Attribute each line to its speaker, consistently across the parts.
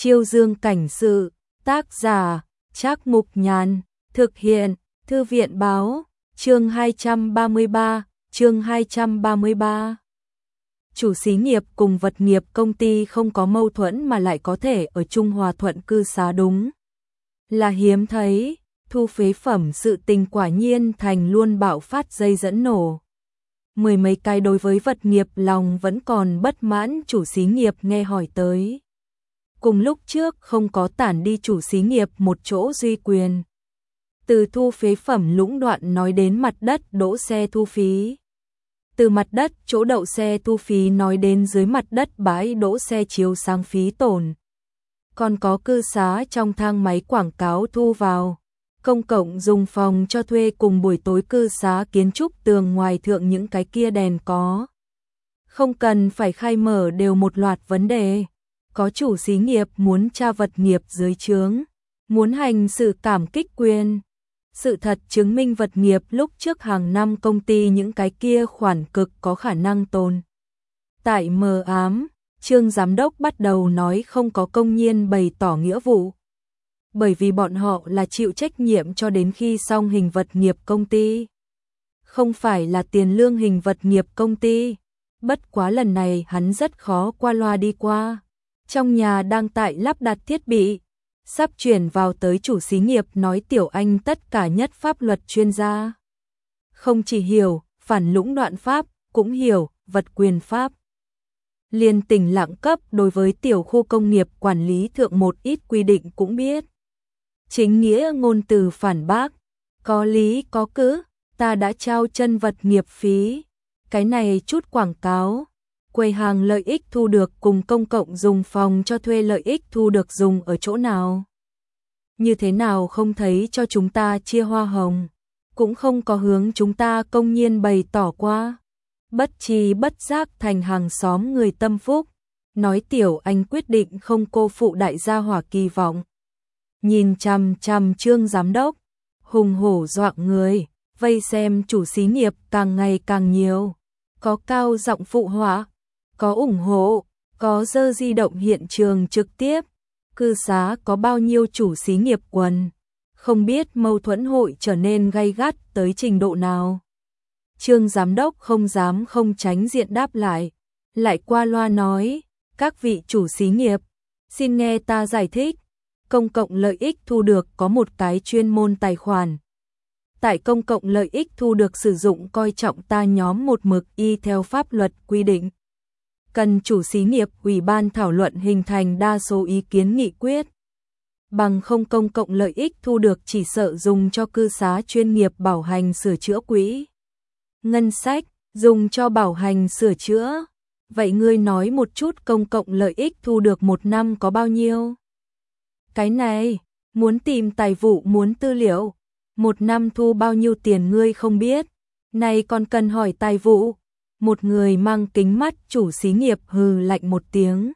Speaker 1: Chiêu Dương cảnh sự, tác giả, Trác Mục Nhàn, thực hiện, Thư viện báo, chương 233. Chủ xí nghiệp cùng vật nghiệp công ty không có mâu thuẫn mà lại có thể ở chung hòa thuận cư xá đúng là hiếm thấy. Thu phế phẩm sự tình quả nhiên thành luôn bạo phát dây dẫn nổ. Mười mấy cái đối với vật nghiệp lòng vẫn còn bất mãn chủ xí nghiệp nghe hỏi tới. Cùng lúc trước không có tản đi chủ xí nghiệp một chỗ duy quyền. Từ thu phế phẩm lũng đoạn nói đến mặt đất đỗ xe thu phí. Từ mặt đất chỗ đậu xe thu phí nói đến dưới mặt đất bãi đỗ xe chiếu sáng phí tổn. Còn có cư xá trong thang máy quảng cáo thu vào. Công cộng dùng phòng cho thuê cùng buổi tối cư xá kiến trúc tường ngoài thượng những cái kia đèn có. Không cần phải khai mở đều một loạt vấn đề. Có chủ xí nghiệp muốn tra vật nghiệp dưới trướng, muốn hành sự cảm kích quyền. Sự thật chứng minh vật nghiệp lúc trước hàng năm công ty những cái kia khoản cực có khả năng tồn. Tại mờ ám, Trương Giám đốc bắt đầu nói không có công nhiên bày tỏ nghĩa vụ. Bởi vì bọn họ là chịu trách nhiệm cho đến khi xong hình vật nghiệp công ty. Không phải là tiền lương hình vật nghiệp công ty. Bất quá lần này hắn rất khó qua loa đi qua. Trong nhà đang tại lắp đặt thiết bị. Sắp chuyển vào tới chủ xí nghiệp nói Tiểu Anh tất cả nhất pháp luật chuyên gia. Không chỉ hiểu phản lũng đoạn pháp, cũng hiểu vật quyền pháp. Liên tỉnh lạng cấp đối với tiểu khu công nghiệp quản lý thượng một ít quy định cũng biết. Chính nghĩa ngôn từ phản bác, có lý có cữ, ta đã trao chân vật nghiệp phí. Cái này chút quảng cáo, quầy hàng lợi ích thu được cùng công cộng dùng phòng cho thuê lợi ích thu được dùng ở chỗ nào. Như thế nào không thấy cho chúng ta chia hoa hồng, cũng không có hướng chúng ta công nhiên bày tỏ qua. Bất tri bất giác thành hàng xóm người tâm phúc, nói Tiểu Anh quyết định không cô phụ đại gia hỏa kỳ vọng. Nhìn chằm chằm Trương Giám đốc, hùng hổ doạng người, vây xem chủ xí nghiệp càng ngày càng nhiều. Có cao giọng phụ họa, có ủng hộ, có dơ di động hiện trường trực tiếp. Cư xá có bao nhiêu chủ xí nghiệp quần, không biết mâu thuẫn hội trở nên gay gắt tới trình độ nào. Trương Giám đốc không dám không tránh diện đáp lại qua loa nói, các vị chủ xí nghiệp, xin nghe ta giải thích. Công cộng lợi ích thu được có một cái chuyên môn tài khoản. Tại công cộng lợi ích thu được sử dụng coi trọng ta nhóm một mực y theo pháp luật quy định. Cần chủ xí nghiệp ủy ban thảo luận hình thành đa số ý kiến nghị quyết. Bằng không công cộng lợi ích thu được chỉ sợ dùng cho cư xá chuyên nghiệp bảo hành sửa chữa quỹ. Ngân sách, dùng cho bảo hành sửa chữa. Vậy ngươi nói một chút công cộng lợi ích thu được một năm có bao nhiêu? Cái này, muốn tìm tài vụ muốn tư liệu, một năm thu bao nhiêu tiền ngươi không biết, này còn cần hỏi tài vụ. Một người mang kính mắt chủ xí nghiệp hừ lạnh một tiếng.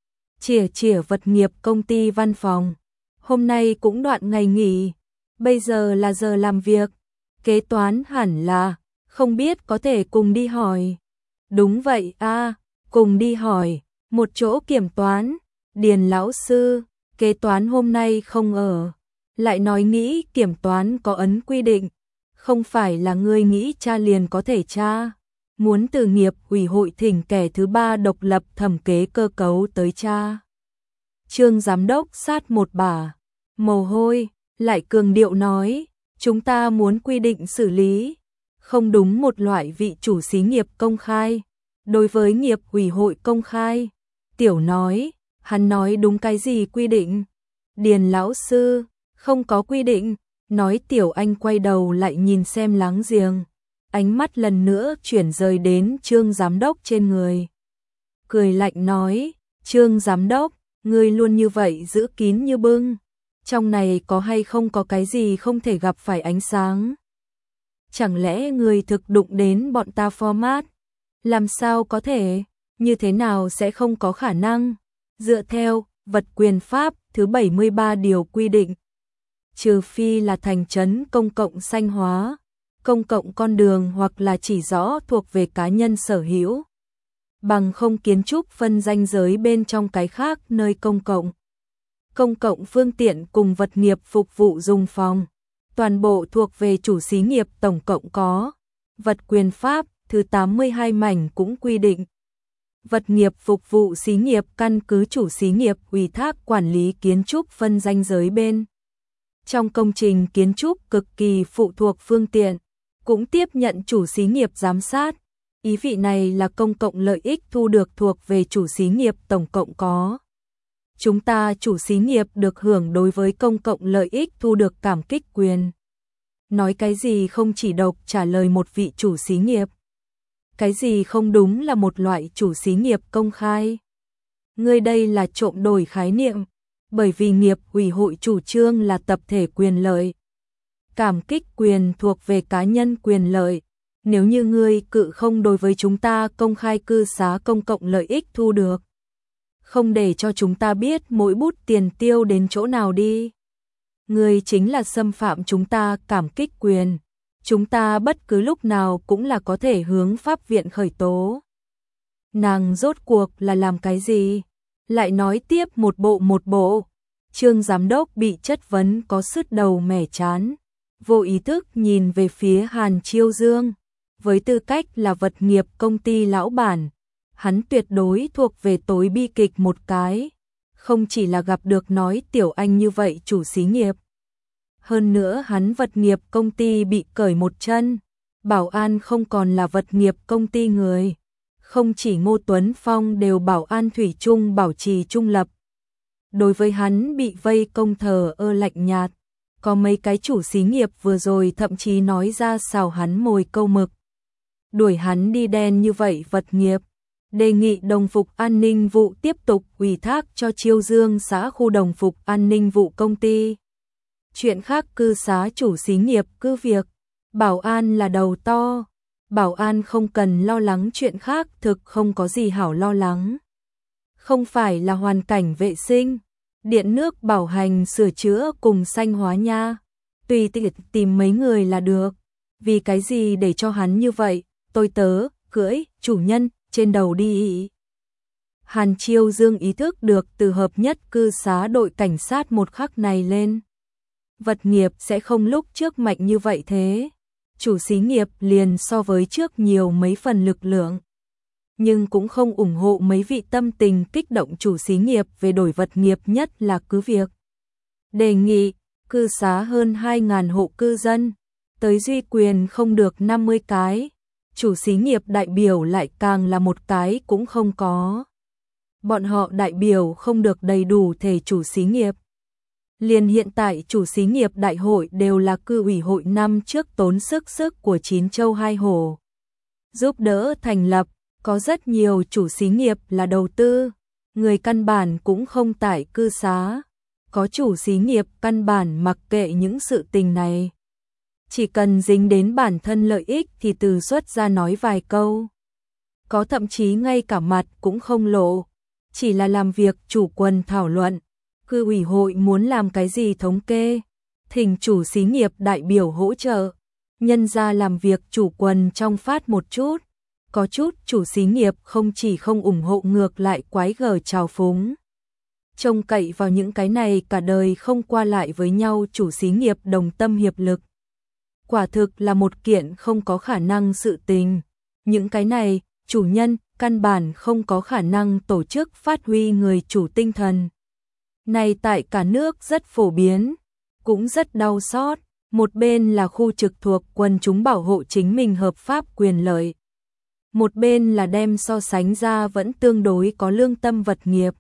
Speaker 1: Chỉa vật nghiệp công ty văn phòng, hôm nay cũng đoạn ngày nghỉ, bây giờ là giờ làm việc, kế toán hẳn là, không biết có thể cùng đi hỏi. Đúng vậy a, cùng đi hỏi, một chỗ kiểm toán, Điền lão sư. Kế toán hôm nay không ở, lại nói nghĩ kiểm toán có ấn quy định, không phải là ngươi nghĩ tra liền có thể tra, muốn từ nghiệp ủy hội thỉnh kẻ thứ ba độc lập thẩm kế cơ cấu tới tra. Trương Giám đốc sát một bả, mồ hôi, lại cường điệu nói, chúng ta muốn quy định xử lý, không đúng một loại vị chủ xí nghiệp công khai, đối với nghiệp ủy hội công khai. Tiểu nói, hắn nói đúng cái gì quy định? Điền lão sư, không có quy định, nói Tiểu Anh quay đầu lại nhìn xem láng giềng, ánh mắt lần nữa chuyển rời đến Trương Giám đốc trên người. Cười lạnh nói, Trương Giám đốc, ngươi luôn như vậy giữ kín như bưng, trong này có hay không có cái gì không thể gặp phải ánh sáng? Chẳng lẽ ngươi thực đụng đến bọn ta format? Làm sao có thể, như thế nào sẽ không có khả năng? Dựa theo vật quyền pháp thứ 73 điều quy định, trừ phi là thành trấn công cộng xanh hóa, công cộng con đường hoặc là chỉ rõ thuộc về cá nhân sở hữu, bằng không kiến trúc phân ranh giới bên trong cái khác nơi công cộng. công cộng phương tiện cùng vật nghiệp phục vụ dùng phòng, toàn bộ thuộc về chủ xí nghiệp tổng cộng có. Vật quyền pháp thứ 82 mảnh cũng quy định. Vật nghiệp phục vụ xí nghiệp căn cứ chủ xí nghiệp ủy thác quản lý kiến trúc phân ranh giới bên. Trong công trình kiến trúc cực kỳ phụ thuộc phương tiện, cũng tiếp nhận chủ xí nghiệp giám sát. Ý vị này là công cộng lợi ích thu được thuộc về chủ xí nghiệp tổng cộng có. Chúng ta chủ xí nghiệp được hưởng đối với công cộng lợi ích thu được cảm kích quyền. Nói cái gì không chỉ độc trả lời một vị chủ xí nghiệp. Cái gì không đúng là một loại chủ xí nghiệp công khai. Ngươi đây là trộm đổi khái niệm, bởi vì nghiệp ủy hội chủ trương là tập thể quyền lợi. Cảm kích quyền thuộc về cá nhân quyền lợi. Nếu như ngươi cự không đối với chúng ta công khai cư xá công cộng lợi ích thu được, không để cho chúng ta biết mỗi bút tiền tiêu đến chỗ nào đi, ngươi chính là xâm phạm chúng ta cảm kích quyền. Chúng ta bất cứ lúc nào cũng là có thể hướng pháp viện khởi tố. Nàng rốt cuộc là làm cái gì? Lại nói tiếp một bộ. Trương giám đốc bị chất vấn có sứt đầu mẻ chán, vô ý thức nhìn về phía Hàn Chiêu Dương. Với tư cách là vật nghiệp công ty lão bản, hắn tuyệt đối thuộc về tối bi kịch một cái. Không chỉ là gặp được nói tiểu anh như vậy chủ xí nghiệp. Hơn nữa hắn vật nghiệp công ty bị cởi một chân, bảo an không còn là vật nghiệp công ty người. Không chỉ Ngô Tuấn Phong đều bảo an thủy chung bảo trì trung lập. Đối với hắn bị vây công thờ ơ lạnh nhạt, có mấy cái chủ xí nghiệp vừa rồi thậm chí nói ra xào hắn mồi câu mực. Đuổi hắn đi đen như vậy vật nghiệp, đề nghị đồng phục an ninh vụ tiếp tục ủy thác cho Chiêu Dương xã khu đồng phục an ninh vụ công ty. Chuyện khác cư xá chủ xí nghiệp cứ việc, bảo an là đầu to, bảo an không cần lo lắng chuyện khác thực không có gì hảo lo lắng. Không phải là hoàn cảnh vệ sinh, điện nước bảo hành sửa chữa cùng xanh hóa nha, tùy tiện tìm mấy người là được, vì cái gì để cho hắn như vậy, tôi tớ, cưỡi, chủ nhân, trên đầu đi. Hàn Chiêu Dương ý thức được từ hợp nhất cư xá đội cảnh sát một khắc này lên. Vật nghiệp sẽ không lúc trước mạnh như vậy thế. Chủ xí nghiệp liền so với trước nhiều mấy phần lực lượng. Nhưng cũng không ủng hộ mấy vị tâm tình kích động chủ xí nghiệp về đổi vật nghiệp nhất là cứ việc. Đề nghị, cư xá hơn 2.000 hộ cư dân, tới duy quyền không được 50 cái. Chủ xí nghiệp đại biểu lại càng là một cái cũng không có. Bọn họ đại biểu không được đầy đủ thể chủ xí nghiệp. Liền hiện tại chủ xí nghiệp đại hội đều là cư ủy hội năm trước tốn sức của 9 châu 2 hồ. Giúp đỡ thành lập, có rất nhiều chủ xí nghiệp là đầu tư, người căn bản cũng không tại cư xá. Có chủ xí nghiệp căn bản mặc kệ những sự tình này. Chỉ cần dính đến bản thân lợi ích thì từ xuất ra nói vài câu. Có thậm chí ngay cả mặt cũng không lộ, chỉ là làm việc chủ quần thảo luận. Cư ủy hội muốn làm cái gì thống kê, thỉnh chủ xí nghiệp đại biểu hỗ trợ, nhân ra làm việc chủ quần trong phát một chút. Có chút chủ xí nghiệp không chỉ không ủng hộ ngược lại quái gở trào phúng. Trông cậy vào những cái này cả đời không qua lại với nhau chủ xí nghiệp đồng tâm hiệp lực. Quả thực là một kiện không có khả năng sự tình. Những cái này, chủ nhân, căn bản không có khả năng tổ chức phát huy người chủ tinh thần. Này tại cả nước rất phổ biến, cũng rất đau xót. Một bên là khu trực thuộc quần chúng bảo hộ chính mình hợp pháp quyền lợi. Một bên là đem so sánh ra vẫn tương đối có lương tâm vật nghiệp.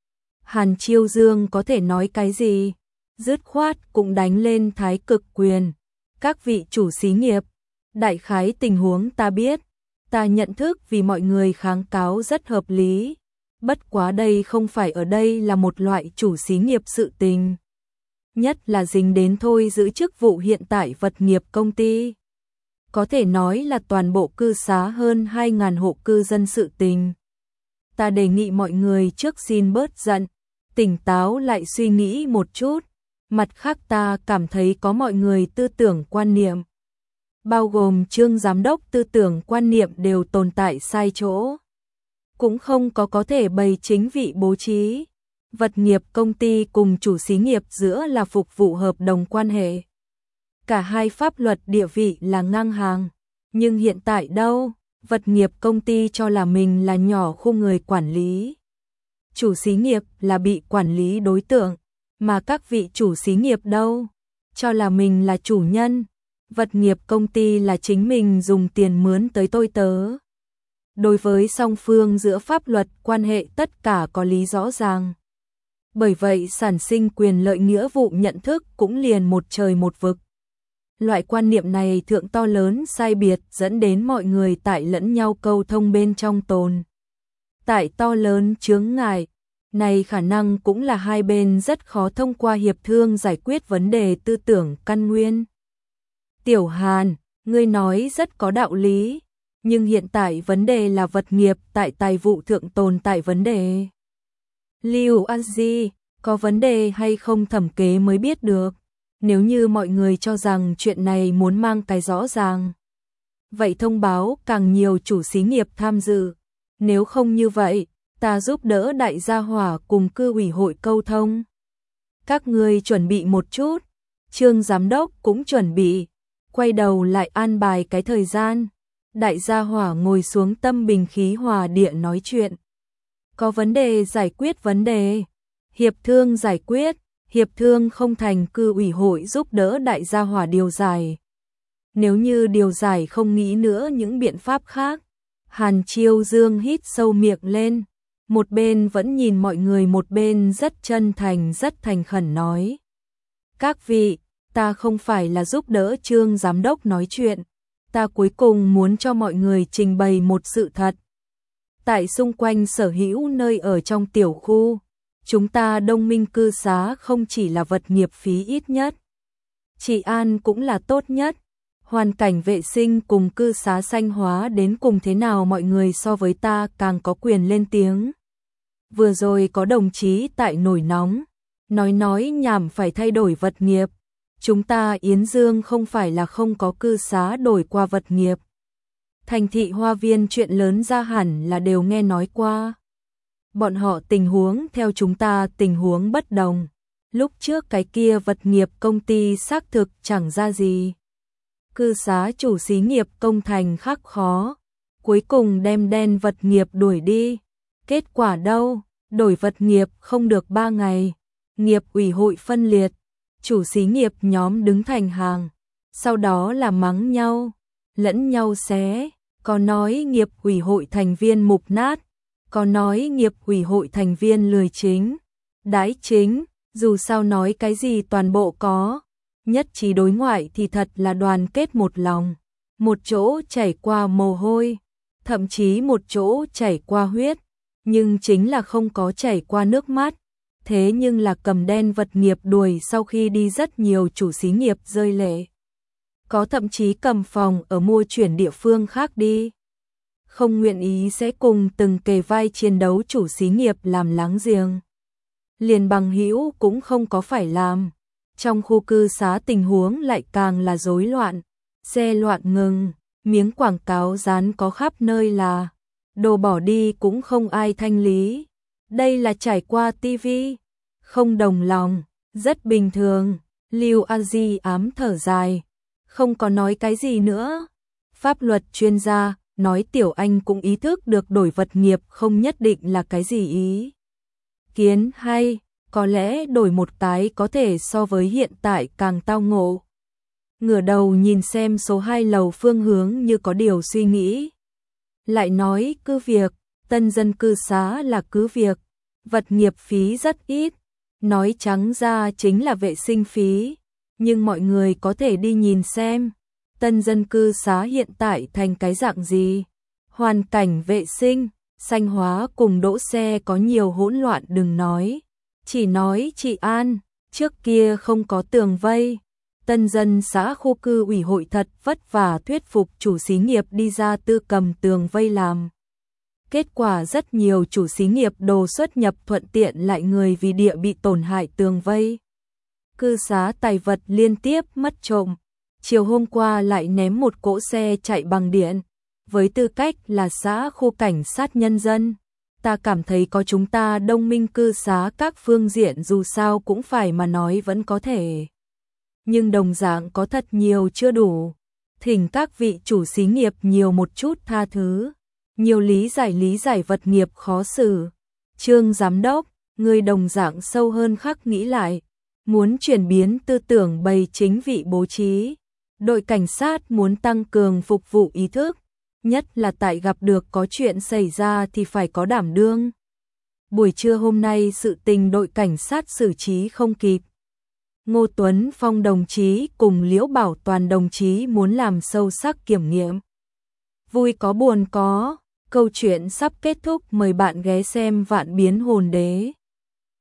Speaker 1: Hàn Chiêu Dương có thể nói cái gì? Dứt khoát cũng đánh lên thái cực quyền. Các vị chủ xí nghiệp, đại khái tình huống ta biết, ta nhận thức vì mọi người kháng cáo rất hợp lý. Bất quá đây không phải ở đây là một loại chủ xí nghiệp sự tình. Nhất là dính đến thôi giữ chức vụ hiện tại vật nghiệp công ty. Có thể nói là toàn bộ cư xá hơn 2.000 hộ cư dân sự tình. Ta đề nghị mọi người trước xin bớt giận, tỉnh táo lại suy nghĩ một chút. Mặt khác ta cảm thấy có mọi người tư tưởng quan niệm, bao gồm Trương giám đốc tư tưởng quan niệm đều tồn tại sai chỗ. Cũng không có thể bày chính vị bố trí. vật nghiệp công ty cùng chủ xí nghiệp giữa là phục vụ hợp đồng quan hệ. Cả hai pháp luật địa vị là ngang hàng. Nhưng hiện tại đâu, vật nghiệp công ty cho là mình là nhỏ khu người quản lý. Chủ xí nghiệp là bị quản lý đối tượng, mà các vị chủ xí nghiệp đâu, cho là mình là chủ nhân. Vật nghiệp công ty là chính mình dùng tiền mướn tới tôi tớ. Đối với song phương giữa pháp luật quan hệ tất cả có lý rõ ràng. Bởi vậy sản sinh quyền lợi nghĩa vụ nhận thức cũng liền một trời một vực. Loại quan niệm này thượng to lớn sai biệt dẫn đến mọi người tại lẫn nhau câu thông bên trong tồn. Tại to lớn chướng ngại, này khả năng cũng là hai bên rất khó thông qua hiệp thương giải quyết vấn đề tư tưởng căn nguyên. Tiểu Hàn, ngươi nói rất có đạo lý, nhưng hiện tại vấn đề là vật nghiệp tại tài vụ thượng tồn tại vấn đề. Lưu An Di, có vấn đề hay không thẩm kế mới biết được. Nếu như mọi người cho rằng chuyện này muốn mang cái rõ ràng, vậy thông báo càng nhiều chủ xí nghiệp tham dự. Nếu không như vậy, ta giúp đỡ đại gia hỏa cùng cư ủy hội câu thông. Các người chuẩn bị một chút, Trương giám đốc cũng chuẩn bị, quay đầu lại an bài cái thời gian. Đại gia hỏa ngồi xuống tâm bình khí hòa địa nói chuyện. Có vấn đề giải quyết vấn đề, hiệp thương giải quyết, hiệp thương không thành cư ủy hội giúp đỡ đại gia hỏa điều giải. Nếu như điều giải không nghĩ nữa những biện pháp khác, Hàn Chiêu Dương hít sâu miệng lên, một bên vẫn nhìn mọi người một bên rất chân thành rất thành khẩn nói. Các vị, ta không phải là giúp đỡ Trương giám đốc nói chuyện, ta cuối cùng muốn cho mọi người trình bày một sự thật. Tại xung quanh sở hữu nơi ở trong tiểu khu, chúng ta Đông Minh cư xá không chỉ là vật nghiệp phí ít nhất, trị an cũng là tốt nhất, hoàn cảnh vệ sinh cùng cư xá xanh hóa đến cùng thế nào mọi người so với ta càng có quyền lên tiếng. Vừa rồi có đồng chí tại nổi nóng, nói nhảm phải thay đổi vật nghiệp. Chúng ta Yến Dương không phải là không có cư xá đổi qua vật nghiệp. Thành thị Hoa Viên chuyện lớn ra hẳn là đều nghe nói qua. Bọn họ tình huống theo chúng ta tình huống bất đồng. Lúc trước cái kia vật nghiệp công ty xác thực chẳng ra gì. Cư xá chủ xí nghiệp công thành khắc khó. Cuối cùng đem đen vật nghiệp đuổi đi. Kết quả đâu? Đổi vật nghiệp không được 3 ngày. Nghiệp ủy hội phân liệt. Chủ xí nghiệp nhóm đứng thành hàng. Sau đó là mắng nhau. Lẫn nhau xé. Có nói nghiệp ủy hội thành viên mục nát. Có nói nghiệp ủy hội thành viên lười chính. Đãi chính. Dù sao nói cái gì toàn bộ có. Nhất trí đối ngoại thì thật là đoàn kết một lòng. Một chỗ chảy qua mồ hôi. Thậm chí một chỗ chảy qua huyết. Nhưng chính là không có chảy qua nước mắt. Thế nhưng là cầm đen vật nghiệp đuổi sau khi đi rất nhiều chủ xí nghiệp rơi lệ. Có thậm chí cầm phòng ở mua chuyển địa phương khác đi. Không nguyện ý sẽ cùng từng kề vai chiến đấu chủ xí nghiệp làm láng giềng. Liền bằng hữu cũng không có phải làm. Trong khu cư xá tình huống lại càng là rối loạn. Xe loạn ngừng, miếng quảng cáo dán có khắp nơi là đồ bỏ đi cũng không ai thanh lý. Đây là trải qua tivi, không đồng lòng, rất bình thường. Lưu A Di ám thở dài, không có nói cái gì nữa. Pháp luật chuyên gia nói Tiểu Anh cũng ý thức được đổi vật nghiệp không nhất định là cái gì ý kiến hay, có lẽ đổi một cái có thể so với hiện tại càng tao ngộ. Ngửa đầu nhìn xem số 2 lầu phương hướng như có điều suy nghĩ. Lại nói cứ việc, tân dân cư xá là cứ việc, vật nghiệp phí rất ít, nói trắng ra chính là vệ sinh phí, nhưng mọi người có thể đi nhìn xem, tân dân cư xá hiện tại thành cái dạng gì. Hoàn cảnh vệ sinh, xanh hóa cùng đỗ xe có nhiều hỗn loạn đừng nói, chỉ nói trị an, trước kia không có tường vây. Tân dân xã khu cư ủy hội thật vất vả thuyết phục chủ xí nghiệp đi ra tư cầm tường vây làm. Kết quả rất nhiều chủ xí nghiệp đồ xuất nhập thuận tiện lại người vì địa bị tổn hại tường vây. Cư xá tài vật liên tiếp mất trộm. Chiều hôm qua lại ném một cỗ xe chạy bằng điện. Với tư cách là xã khu cảnh sát nhân dân, ta cảm thấy có chúng ta đông minh cư xá các phương diện dù sao cũng phải mà nói vẫn có thể. Nhưng đồng dạng có thật nhiều chưa đủ. Thỉnh các vị chủ xí nghiệp nhiều một chút tha thứ. Nhiều lý giải vật nghiệp khó xử. Trương giám đốc, người đồng dạng sâu hơn khắc nghĩ lại. Muốn chuyển biến tư tưởng bày chính vị bố trí. Đội cảnh sát muốn tăng cường phục vụ ý thức. Nhất là tại gặp được có chuyện xảy ra thì phải có đảm đương. Buổi trưa hôm nay sự tình đội cảnh sát xử trí không kịp. Ngô Tuấn Phong đồng chí cùng Liễu Bảo Toàn đồng chí muốn làm sâu sắc kiểm nghiệm. Vui có buồn có, câu chuyện sắp kết thúc, mời bạn ghé xem Vạn Biến Hồn Đế.